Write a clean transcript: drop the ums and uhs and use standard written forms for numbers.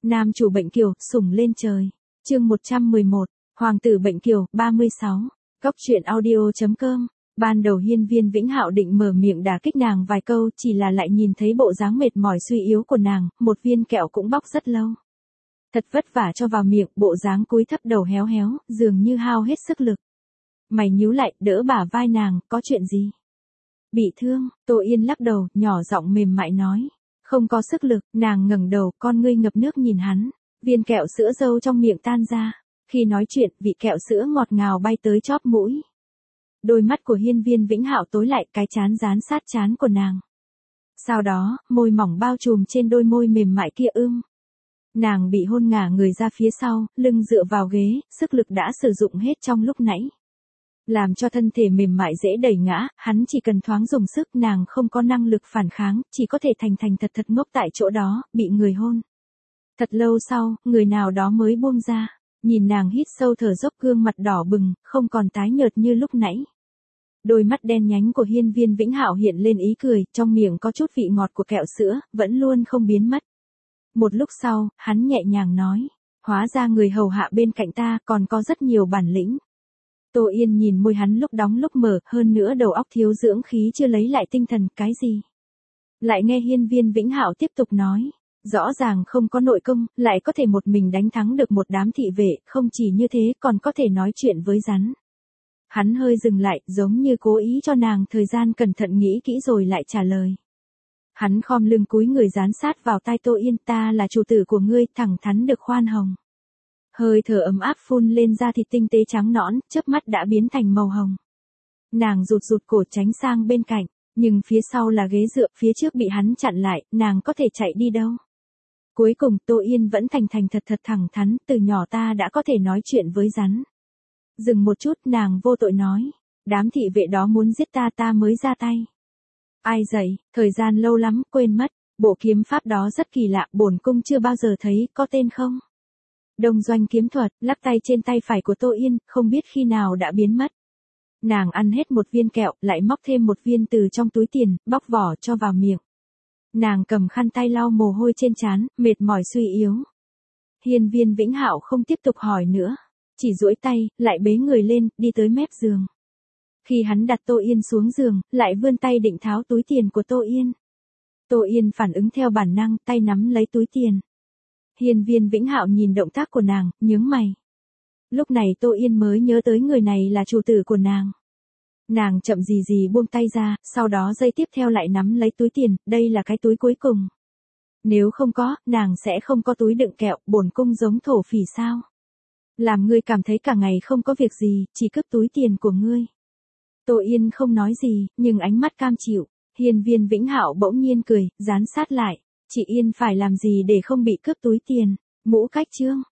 Nam chủ bệnh kiều, sủng lên trời. Chương 111, Hoàng tử bệnh kiều, 36. Góc truyện audio.com. Ban đầu Hiên Viên Vĩnh Hạo định mở miệng đả kích nàng vài câu, chỉ là lại nhìn thấy bộ dáng mệt mỏi suy yếu của nàng, một viên kẹo cũng bóc rất lâu. Thật vất vả cho vào miệng, bộ dáng cúi thấp đầu héo héo, dường như hao hết sức lực. Mày nhíu lại, đỡ bả vai nàng, có chuyện gì? Bị thương, Tô Yên lắc đầu, nhỏ giọng mềm mại nói. Không có sức lực, nàng ngẩng đầu, con ngươi ngập nước nhìn hắn. Viên kẹo sữa dâu trong miệng tan ra. Khi nói chuyện, vị kẹo sữa ngọt ngào bay tới chóp mũi. Đôi mắt của Hiên Viên Vĩnh Hạo tối lại, cái trán dán sát trán của nàng. Sau đó, môi mỏng bao trùm trên đôi môi mềm mại kia Nàng bị hôn ngả người ra phía sau, lưng dựa vào ghế, sức lực đã sử dụng hết trong lúc nãy. Làm cho thân thể mềm mại dễ đẩy ngã, hắn chỉ cần thoáng dùng sức, nàng không có năng lực phản kháng, chỉ có thể thành thật ngốc tại chỗ đó, bị người hôn. Thật lâu sau, người nào đó mới buông ra, nhìn nàng hít sâu thở dốc, gương mặt đỏ bừng, không còn tái nhợt như lúc nãy. Đôi mắt đen nhánh của Hiên Viên Vĩnh Hạo hiện lên ý cười, trong miệng có chút vị ngọt của kẹo sữa, vẫn luôn không biến mất. Một lúc sau, hắn nhẹ nhàng nói, hóa ra người hầu hạ bên cạnh ta còn có rất nhiều bản lĩnh. Tô Yên nhìn môi hắn lúc đóng lúc mở, hơn nữa đầu óc thiếu dưỡng khí chưa lấy lại tinh thần, cái gì? Lại nghe Hiên Viên Vĩnh Hạo tiếp tục nói, rõ ràng không có nội công, lại có thể một mình đánh thắng được một đám thị vệ, không chỉ như thế còn có thể nói chuyện với rắn. Hắn hơi dừng lại, giống như cố ý cho nàng thời gian cẩn thận nghĩ kỹ rồi lại trả lời. Hắn khom lưng cúi người dán sát vào tai Tô Yên, ta là chủ tử của ngươi, thẳng thắn được khoan hồng. Hơi thở ấm áp phun lên da thịt tinh tế trắng nõn, chớp mắt đã biến thành màu hồng. Nàng rụt cổ tránh sang bên cạnh, nhưng phía sau là ghế dựa, phía trước bị hắn chặn lại, nàng có thể chạy đi đâu. Cuối cùng Tô Yên vẫn thành thật thẳng thắn, từ nhỏ ta đã có thể nói chuyện với rắn. Dừng một chút, nàng vô tội nói, đám thị vệ đó muốn giết ta mới ra tay. Ai dạy, thời gian lâu lắm, quên mất, bộ kiếm pháp đó rất kỳ lạ, bổn cung chưa bao giờ thấy, có tên không? Đông doanh kiếm thuật, lắc tay trên tay phải của Tô Yên, không biết khi nào đã biến mất. Nàng ăn hết một viên kẹo, lại móc thêm một viên từ trong túi tiền, bóc vỏ cho vào miệng. Nàng cầm khăn tay lau mồ hôi trên trán, mệt mỏi suy yếu. Hiên Viên Vĩnh Hạo không tiếp tục hỏi nữa, chỉ duỗi tay, lại bế người lên, đi tới mép giường. Khi hắn đặt Tô Yên xuống giường, lại vươn tay định tháo túi tiền của Tô Yên. Tô Yên phản ứng theo bản năng, tay nắm lấy túi tiền. Hiên Viên Vĩnh Hạo nhìn động tác của nàng, nhướng mày. Lúc này Tô Yên mới nhớ tới người này là chủ tử của nàng. Nàng chậm gì buông tay ra, sau đó giây tiếp theo lại nắm lấy túi tiền, đây là cái túi cuối cùng. Nếu không có, nàng sẽ không có túi đựng kẹo, bổn cung giống thổ phỉ sao? Làm ngươi cảm thấy cả ngày không có việc gì, chỉ cướp túi tiền của ngươi. Tô Yên không nói gì, nhưng ánh mắt cam chịu. Hiên Viên Vĩnh Hạo bỗng nhiên cười, dán sát lại. Chị Yên phải làm gì để không bị cướp túi tiền? Mũ cách chương.